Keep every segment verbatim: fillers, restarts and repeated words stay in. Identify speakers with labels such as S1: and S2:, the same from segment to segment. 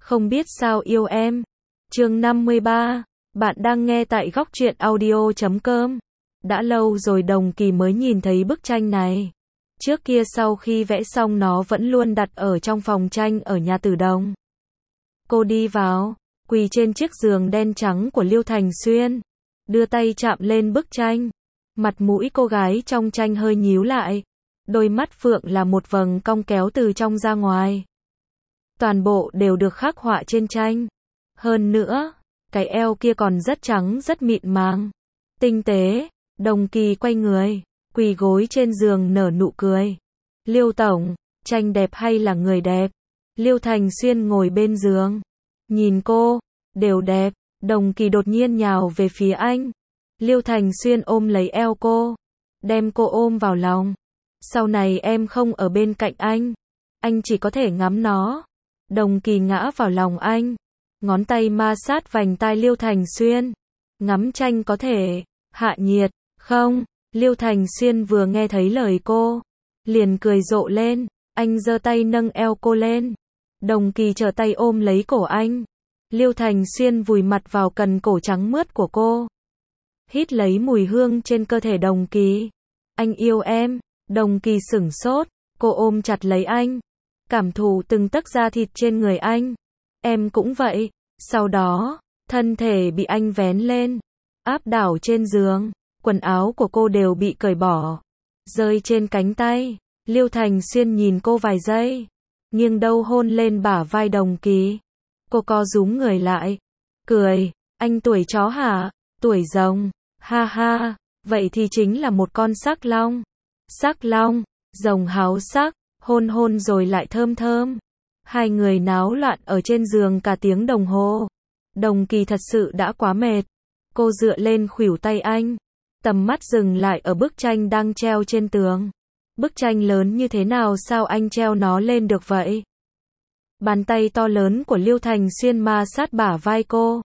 S1: Không biết sao yêu em. Chương năm mươi ba. Bạn đang nghe tại góc truyện audio chấm com. Đã lâu rồi Đồng Kỳ mới nhìn thấy bức tranh này. Trước kia sau khi vẽ xong nó vẫn luôn đặt ở trong phòng tranh ở nhà Tử Đồng. Cô đi vào, quỳ trên chiếc giường đen trắng của Liêu Thành Xuyên, đưa tay chạm lên bức tranh. Mặt mũi cô gái trong tranh hơi nhíu lại, đôi mắt phượng là một vầng cong kéo từ trong ra ngoài. Toàn bộ đều được khắc họa trên tranh. Hơn nữa, cái eo kia còn rất trắng rất mịn màng, tinh tế. Đồng Kỳ quay người, quỳ gối trên giường nở nụ cười. Liêu tổng, tranh đẹp hay là người đẹp? Liêu Thành Xuyên ngồi bên giường, nhìn cô, đều đẹp. Đồng Kỳ đột nhiên nhào về phía anh. Liêu Thành Xuyên ôm lấy eo cô, đem cô ôm vào lòng. Sau này em không ở bên cạnh anh, anh chỉ có thể ngắm nó. Đồng Kỳ ngã vào lòng anh, ngón tay ma sát vành tai Liêu Thành Xuyên. Ngắm tranh có thể hạ nhiệt, không? Liêu Thành Xuyên vừa nghe thấy lời cô, liền cười rộ lên. Anh giơ tay nâng eo cô lên. Đồng Kỳ trở tay ôm lấy cổ anh. Liêu Thành Xuyên vùi mặt vào cần cổ trắng mướt của cô, hít lấy mùi hương trên cơ thể Đồng Kỳ. Anh yêu em. Đồng Kỳ sửng sốt, cô ôm chặt lấy anh, cảm thụ từng tấc da thịt trên người anh. Em cũng vậy. Sau đó, thân thể bị anh vén lên, áp đảo trên giường. Quần áo của cô đều bị cởi bỏ, rơi trên cánh tay. Liêu Thành Xuyên nhìn cô vài giây, nghiêng đầu hôn lên bả vai Đồng Kỳ. Cô co rúm người lại, cười. Anh tuổi chó hả? Tuổi rồng. Ha ha, vậy thì chính là một con sắc long. Sắc long, rồng háo sắc, hôn hôn rồi lại thơm thơm. Hai người náo loạn ở trên giường cả tiếng đồng hồ. Đồng Kỳ thật sự đã quá mệt. Cô dựa lên khuỷu tay anh, tầm mắt dừng lại ở bức tranh đang treo trên tường. Bức tranh lớn như thế nào sao anh treo nó lên được vậy? Bàn tay to lớn của Liêu Thành Xuyên ma sát bả vai cô.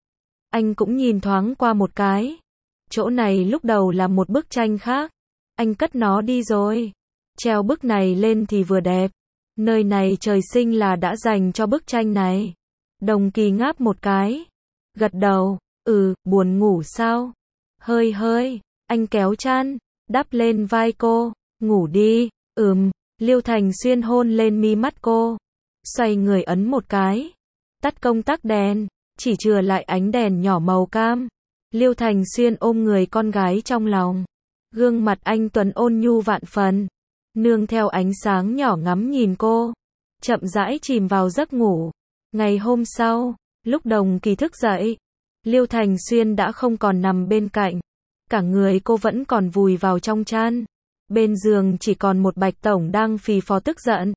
S1: Anh cũng nhìn thoáng qua một cái. Chỗ này lúc đầu là một bức tranh khác, anh cất nó đi rồi. Treo bức này lên thì vừa đẹp. Nơi này trời sinh là đã dành cho bức tranh này. Đồng Kỳ ngáp một cái, gật đầu. Ừ, buồn ngủ sao? Hơi hơi. Anh kéo chăn đắp lên vai cô. Ngủ đi. Ừm. Liêu Thành Xuyên hôn lên mi mắt cô, xoay người ấn một cái, tắt công tắc đèn, chỉ chừa lại ánh đèn nhỏ màu cam. Liêu Thành Xuyên ôm người con gái trong lòng, gương mặt anh tuấn ôn nhu vạn phần, nương theo ánh sáng nhỏ ngắm nhìn cô, chậm rãi chìm vào giấc ngủ. Ngày hôm sau, lúc Đồng Kỳ thức dậy, Liêu Thành Xuyên đã không còn nằm bên cạnh, cả người cô vẫn còn vùi vào trong chăn. Bên giường chỉ còn một Bạch tổng đang phì phò tức giận.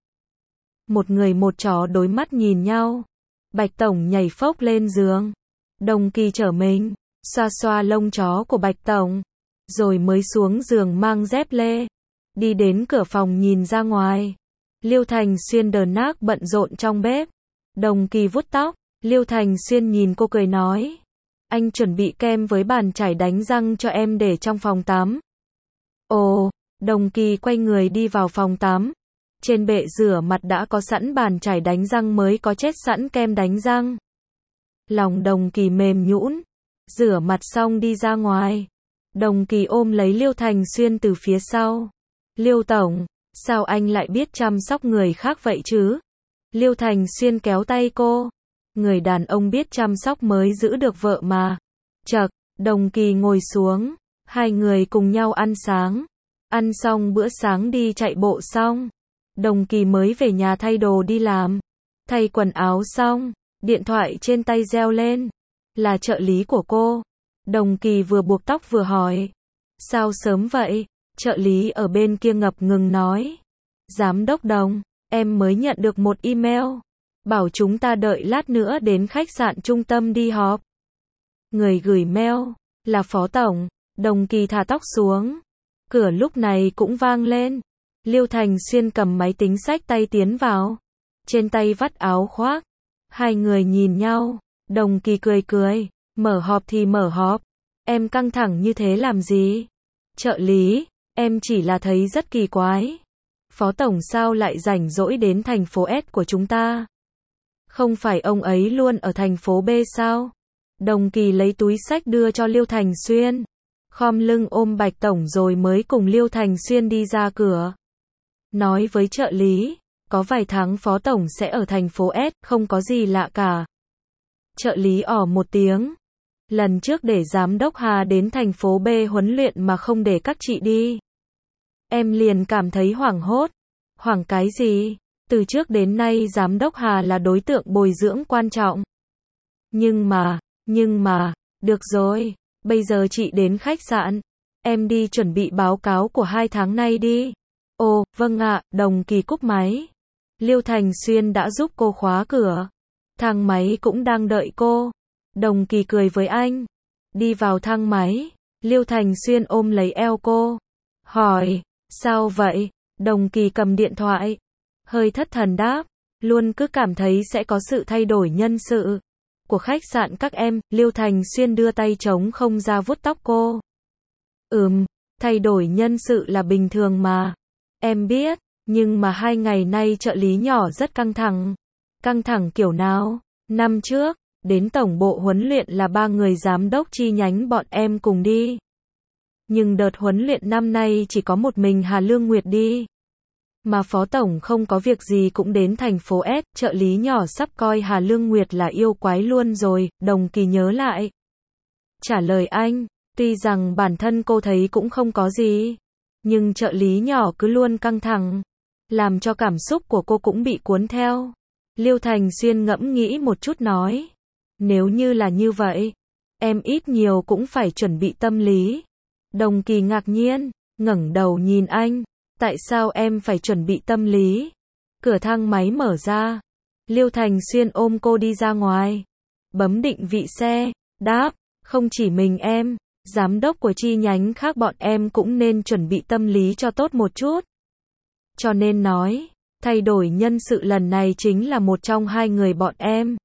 S1: Một người một chó đối mắt nhìn nhau. Bạch tổng nhảy phốc lên giường. Đồng Kỳ trở mình, xoa xoa lông chó của Bạch tổng, rồi mới xuống giường mang dép lê, đi đến cửa phòng nhìn ra ngoài. Liêu Thành Xuyên đờ nác bận rộn trong bếp. Đồng Kỳ vuốt tóc. Liêu Thành Xuyên nhìn cô cười nói, anh chuẩn bị kem với bàn chải đánh răng cho em để trong phòng tắm. Ồ. Đồng Kỳ quay người đi vào phòng tắm. Trên bệ rửa mặt đã có sẵn bàn chải đánh răng mới có chết sẵn kem đánh răng. Lòng Đồng Kỳ mềm nhũn. Rửa mặt xong đi ra ngoài. Đồng Kỳ ôm lấy Liêu Thành Xuyên từ phía sau. Liêu tổng, sao anh lại biết chăm sóc người khác vậy chứ? Liêu Thành Xuyên kéo tay cô. Người đàn ông biết chăm sóc mới giữ được vợ mà. Chậc. Đồng Kỳ ngồi xuống. Hai người cùng nhau ăn sáng. Ăn xong bữa sáng đi chạy bộ xong, Đồng Kỳ mới về nhà thay đồ đi làm. Thay quần áo xong, điện thoại trên tay reo lên. Là trợ lý của cô. Đồng Kỳ vừa buộc tóc vừa hỏi, sao sớm vậy? Trợ lý ở bên kia ngập ngừng nói, giám đốc Đồng, em mới nhận được một email, bảo chúng ta đợi lát nữa đến khách sạn trung tâm đi họp. Người gửi mail là Phó tổng. Đồng Kỳ thả tóc xuống. Cửa lúc này cũng vang lên. Liêu Thành Xuyên cầm máy tính xách tay tiến vào, trên tay vắt áo khoác. Hai người nhìn nhau. Đồng Kỳ cười cười, mở họp thì mở họp, em căng thẳng như thế làm gì? Trợ lý, em chỉ là thấy rất kỳ quái. Phó tổng sao lại rảnh rỗi đến thành phố S của chúng ta? Không phải ông ấy luôn ở thành phố B sao? Đồng Kỳ lấy túi xách đưa cho Liêu Thành Xuyên. Khom lưng ôm Bạch Tổng rồi mới cùng Liêu Thành Xuyên đi ra cửa. Nói với trợ lý, có vài tháng Phó Tổng sẽ ở thành phố S, không có gì lạ cả. Trợ lý ỏ một tiếng. Lần trước để Giám đốc Hà đến thành phố B huấn luyện mà không để các chị đi. Em liền cảm thấy hoảng hốt. Hoảng cái gì? Từ trước đến nay Giám đốc Hà là đối tượng bồi dưỡng quan trọng. Nhưng mà, nhưng mà, được rồi, bây giờ chị đến khách sạn. Em đi chuẩn bị báo cáo của hai tháng nay đi. Ồ, vâng ạ, Đồng Kỳ cúp máy. Liêu Thành Xuyên đã giúp cô khóa cửa. Thang máy cũng đang đợi cô. Đồng Kỳ cười với anh. Đi vào thang máy. Liêu Thành Xuyên ôm lấy eo cô. Hỏi, sao vậy? Đồng Kỳ cầm điện thoại. Hơi thất thần đáp. Luôn cứ cảm thấy sẽ có sự thay đổi nhân sự của khách sạn các em. Liêu Thành Xuyên đưa tay trống không ra vuốt tóc cô. Ừm, thay đổi nhân sự là bình thường mà. Em biết, nhưng mà hai ngày nay trợ lý nhỏ rất căng thẳng. Căng thẳng kiểu nào? Năm trước, đến tổng bộ huấn luyện là ba người giám đốc chi nhánh bọn em cùng đi. Nhưng đợt huấn luyện năm nay chỉ có một mình Hà Lương Nguyệt đi. Mà Phó Tổng không có việc gì cũng đến thành phố S, trợ lý nhỏ sắp coi Hà Lương Nguyệt là yêu quái luôn rồi. Đồng Kỳ nhớ lại. Trả lời anh, tuy rằng bản thân cô thấy cũng không có gì. Nhưng trợ lý nhỏ cứ luôn căng thẳng. Làm cho cảm xúc của cô cũng bị cuốn theo. Liêu Thành Xuyên ngẫm nghĩ một chút nói. Nếu như là như vậy, em ít nhiều cũng phải chuẩn bị tâm lý. Đồng Kỳ ngạc nhiên, ngẩng đầu nhìn anh. Tại sao em phải chuẩn bị tâm lý? Cửa thang máy mở ra. Liêu Thành Xuyên ôm cô đi ra ngoài. Bấm định vị xe. Đáp, không chỉ mình em, giám đốc của chi nhánh khác bọn em cũng nên chuẩn bị tâm lý cho tốt một chút. Cho nên nói, thay đổi nhân sự lần này chính là một trong hai người bọn em.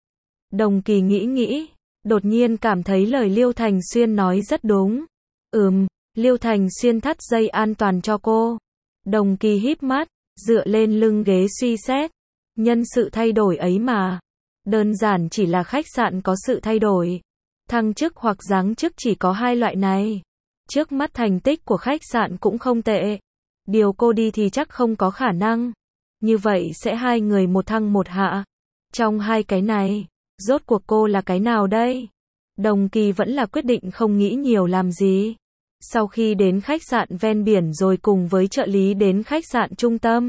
S1: Đồng Kỳ nghĩ nghĩ, đột nhiên cảm thấy lời Liêu Thành Xuyên nói rất đúng. Ừm, Liêu Thành Xuyên thắt dây an toàn cho cô. Đồng Kỳ híp mắt, dựa lên lưng ghế suy xét. Nhân sự thay đổi ấy mà. Đơn giản chỉ là khách sạn có sự thay đổi. Thăng chức hoặc giáng chức chỉ có hai loại này. Trước mắt thành tích của khách sạn cũng không tệ. Điều cô đi thì chắc không có khả năng. Như vậy sẽ hai người một thăng một hạ. Trong hai cái này, rốt cuộc cô là cái nào đây? Đồng Kỳ vẫn là quyết định không nghĩ nhiều làm gì. Sau khi đến khách sạn ven biển rồi cùng với trợ lý đến khách sạn trung tâm.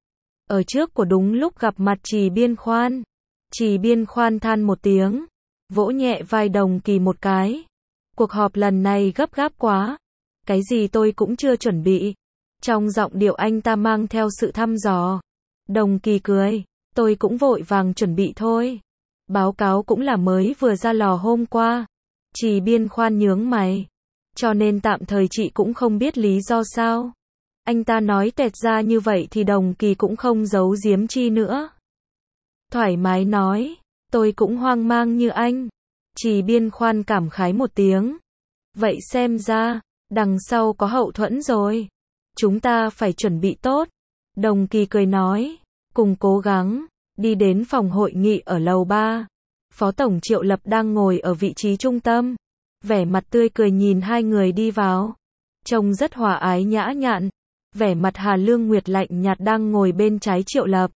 S1: Ở trước của đúng lúc gặp mặt Trì Biên Khoan. Trì Biên Khoan than một tiếng. Vỗ nhẹ vai Đồng Kỳ một cái. Cuộc họp lần này gấp gáp quá. Cái gì tôi cũng chưa chuẩn bị. Trong giọng điệu anh ta mang theo sự thăm dò. Đồng Kỳ cười. Tôi cũng vội vàng chuẩn bị thôi. Báo cáo cũng là mới vừa ra lò hôm qua. Trì Biên Khoan nhướng mày. Cho nên tạm thời chị cũng không biết lý do sao. Anh ta nói tẹt ra như vậy thì Đồng Kỳ cũng không giấu giếm chi nữa. Thoải mái nói. Tôi cũng hoang mang như anh. Trì Biên Khoan cảm khái một tiếng. Vậy xem ra, đằng sau có hậu thuẫn rồi. Chúng ta phải chuẩn bị tốt. Đồng Kỳ cười nói. Cùng cố gắng. Đi đến phòng hội nghị ở lầu ba. Phó Tổng Triệu Lập đang ngồi ở vị trí trung tâm. Vẻ mặt tươi cười nhìn hai người đi vào. Trông rất hòa ái nhã nhặn. Vẻ mặt Hà Lương Nguyệt lạnh nhạt đang ngồi bên trái Triệu Lập.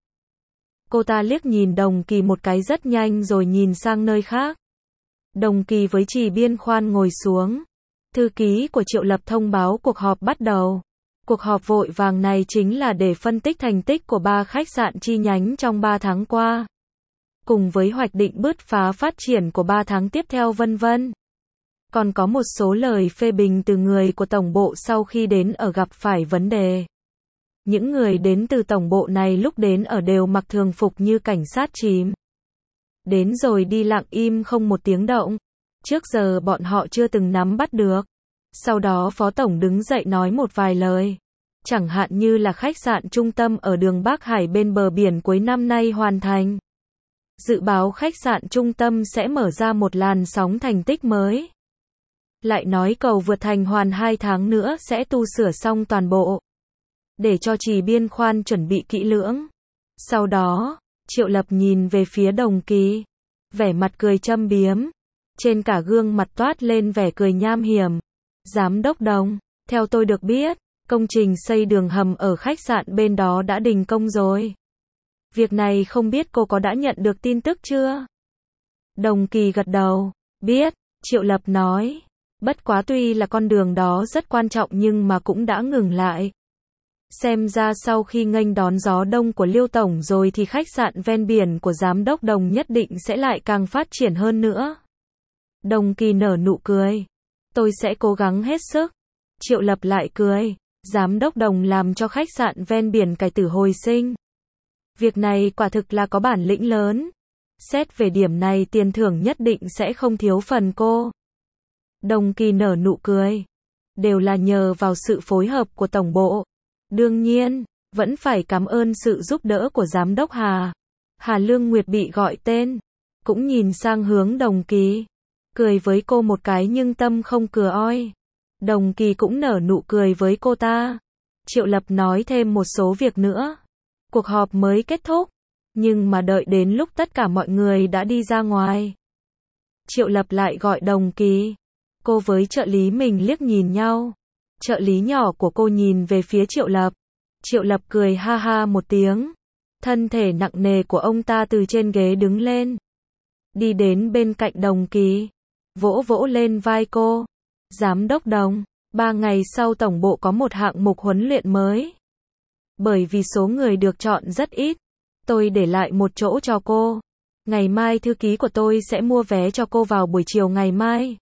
S1: Cô ta liếc nhìn Đồng Kỳ một cái rất nhanh rồi nhìn sang nơi khác. Đồng Kỳ với Trì Biên Khoan ngồi xuống. Thư ký của Triệu Lập thông báo cuộc họp bắt đầu. Cuộc họp vội vàng này chính là để phân tích thành tích của ba khách sạn chi nhánh trong ba tháng qua. Cùng với hoạch định bứt phá phát triển của ba tháng tiếp theo vân vân. Còn có một số lời phê bình từ người của tổng bộ sau khi đến ở gặp phải vấn đề. Những người đến từ tổng bộ này lúc đến ở đều mặc thường phục như cảnh sát chìm. Đến rồi đi lặng im không một tiếng động. Trước giờ bọn họ chưa từng nắm bắt được. Sau đó Phó Tổng đứng dậy nói một vài lời. Chẳng hạn như là khách sạn trung tâm ở đường Bắc Hải bên bờ biển cuối năm nay hoàn thành. Dự báo khách sạn trung tâm sẽ mở ra một làn sóng thành tích mới. Lại nói cầu vượt thành hoàn hai tháng nữa sẽ tu sửa xong toàn bộ. Để cho Trì Biên Khoan chuẩn bị kỹ lưỡng. Sau đó, Triệu Lập nhìn về phía Đồng Kỳ, vẻ mặt cười châm biếm, trên cả gương mặt toát lên vẻ cười nham hiểm. Giám đốc Đồng, theo tôi được biết, công trình xây đường hầm ở khách sạn bên đó đã đình công rồi. Việc này không biết cô có đã nhận được tin tức chưa? Đồng Kỳ gật đầu, biết, Triệu Lập nói. Bất quá tuy là con đường đó rất quan trọng nhưng mà cũng đã ngừng lại. Xem ra sau khi nghênh đón gió đông của Liêu Tổng rồi thì khách sạn ven biển của Giám đốc Đồng nhất định sẽ lại càng phát triển hơn nữa. Đồng Kỳ nở nụ cười. Tôi sẽ cố gắng hết sức. Triệu Lập lại cười. Giám đốc Đồng làm cho khách sạn ven biển cải tử hồi sinh. Việc này quả thực là có bản lĩnh lớn. Xét về điểm này tiền thưởng nhất định sẽ không thiếu phần cô. Đồng Kỳ nở nụ cười. Đều là nhờ vào sự phối hợp của tổng bộ. Đương nhiên, vẫn phải cảm ơn sự giúp đỡ của Giám đốc Hà. Hà Lương Nguyệt bị gọi tên, cũng nhìn sang hướng Đồng Kỳ. Cười với cô một cái nhưng tâm không cửa oi. Đồng Kỳ cũng nở nụ cười với cô ta. Triệu Lập nói thêm một số việc nữa. Cuộc họp mới kết thúc. Nhưng mà đợi đến lúc tất cả mọi người đã đi ra ngoài. Triệu Lập lại gọi Đồng Kỳ. Cô với trợ lý mình liếc nhìn nhau. Trợ lý nhỏ của cô nhìn về phía Triệu Lập. Triệu Lập cười ha ha một tiếng. Thân thể nặng nề của ông ta từ trên ghế đứng lên. Đi đến bên cạnh Đồng Kỳ. Vỗ vỗ lên vai cô. Giám đốc Đồng, ba ngày sau tổng bộ có một hạng mục huấn luyện mới. Bởi vì số người được chọn rất ít, tôi để lại một chỗ cho cô. Ngày mai thư ký của tôi sẽ mua vé cho cô vào buổi chiều ngày mai.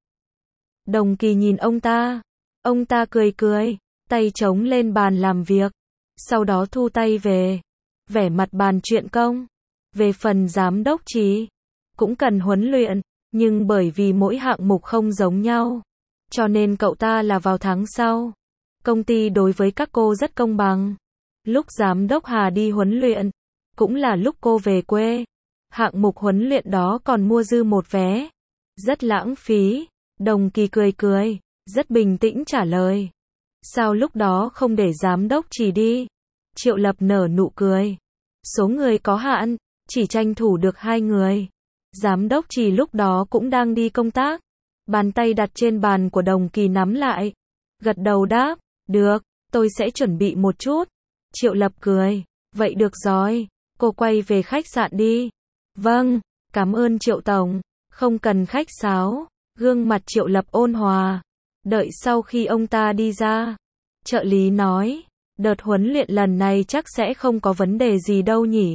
S1: Đồng Kỳ nhìn ông ta. Ông ta cười cười, tay chống lên bàn làm việc. Sau đó thu tay về. Vẻ mặt bàn chuyện công. Về phần giám đốc Trí, cũng cần huấn luyện. Nhưng bởi vì mỗi hạng mục không giống nhau, cho nên cậu ta là vào tháng sau. Công ty đối với các cô rất công bằng. Lúc giám đốc Hà đi huấn luyện, cũng là lúc cô về quê. Hạng mục huấn luyện đó còn mua dư một vé. Rất lãng phí. Đồng Kỳ cười cười, rất bình tĩnh trả lời. Sao lúc đó không để giám đốc Chỉ đi? Triệu Lập nở nụ cười. Số người có hạn, chỉ tranh thủ được hai người. Giám đốc Chỉ lúc đó cũng đang đi công tác. Bàn tay đặt trên bàn của Đồng Kỳ nắm lại. Gật đầu đáp, được, tôi sẽ chuẩn bị một chút. Triệu Lập cười, vậy được rồi, cô quay về khách sạn đi. Vâng, cảm ơn Triệu Tổng, không cần khách sáo. Gương mặt Triệu Lập ôn hòa. Đợi sau khi ông ta đi ra, trợ lý nói, đợt huấn luyện lần này chắc sẽ không có vấn đề gì đâu nhỉ.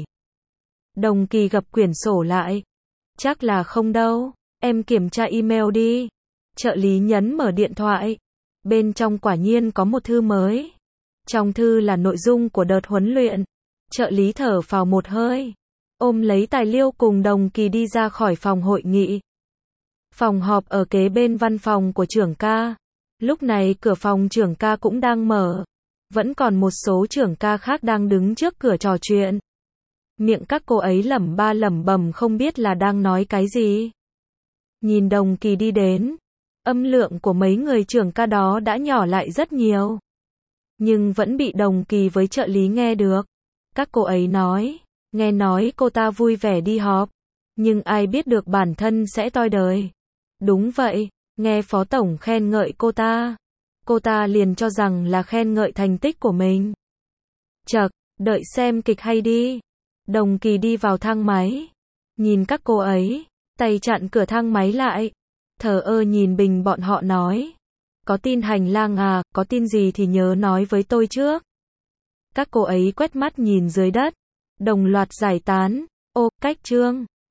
S1: Đồng Kỳ gập quyển sổ lại. Chắc là không đâu, em kiểm tra email đi. Trợ lý nhấn mở điện thoại. Bên trong quả nhiên có một thư mới. Trong thư là nội dung của đợt huấn luyện. Trợ lý thở phào một hơi, ôm lấy tài liệu cùng Đồng Kỳ đi ra khỏi phòng hội nghị. Phòng họp ở kế bên văn phòng của trưởng ca. Lúc này cửa phòng trưởng ca cũng đang mở. Vẫn còn một số trưởng ca khác đang đứng trước cửa trò chuyện. Miệng các cô ấy lẩm ba lẩm bẩm không biết là đang nói cái gì. Nhìn Đồng Kỳ đi đến, âm lượng của mấy người trưởng ca đó đã nhỏ lại rất nhiều. Nhưng vẫn bị Đồng Kỳ với trợ lý nghe được. Các cô ấy nói, nghe nói cô ta vui vẻ đi họp. Nhưng ai biết được bản thân sẽ toi đời. Đúng vậy, nghe Phó Tổng khen ngợi cô ta. Cô ta liền cho rằng là khen ngợi thành tích của mình. Chậc, đợi xem kịch hay đi. Đồng Kỳ đi vào thang máy. Nhìn các cô ấy, tay chặn cửa thang máy lại. Thờ ơ nhìn Bình bọn họ nói. Có tin hành lang à, có tin gì thì nhớ nói với tôi trước. Các cô ấy quét mắt nhìn dưới đất. Đồng loạt giải tán. Ô, cách Trương.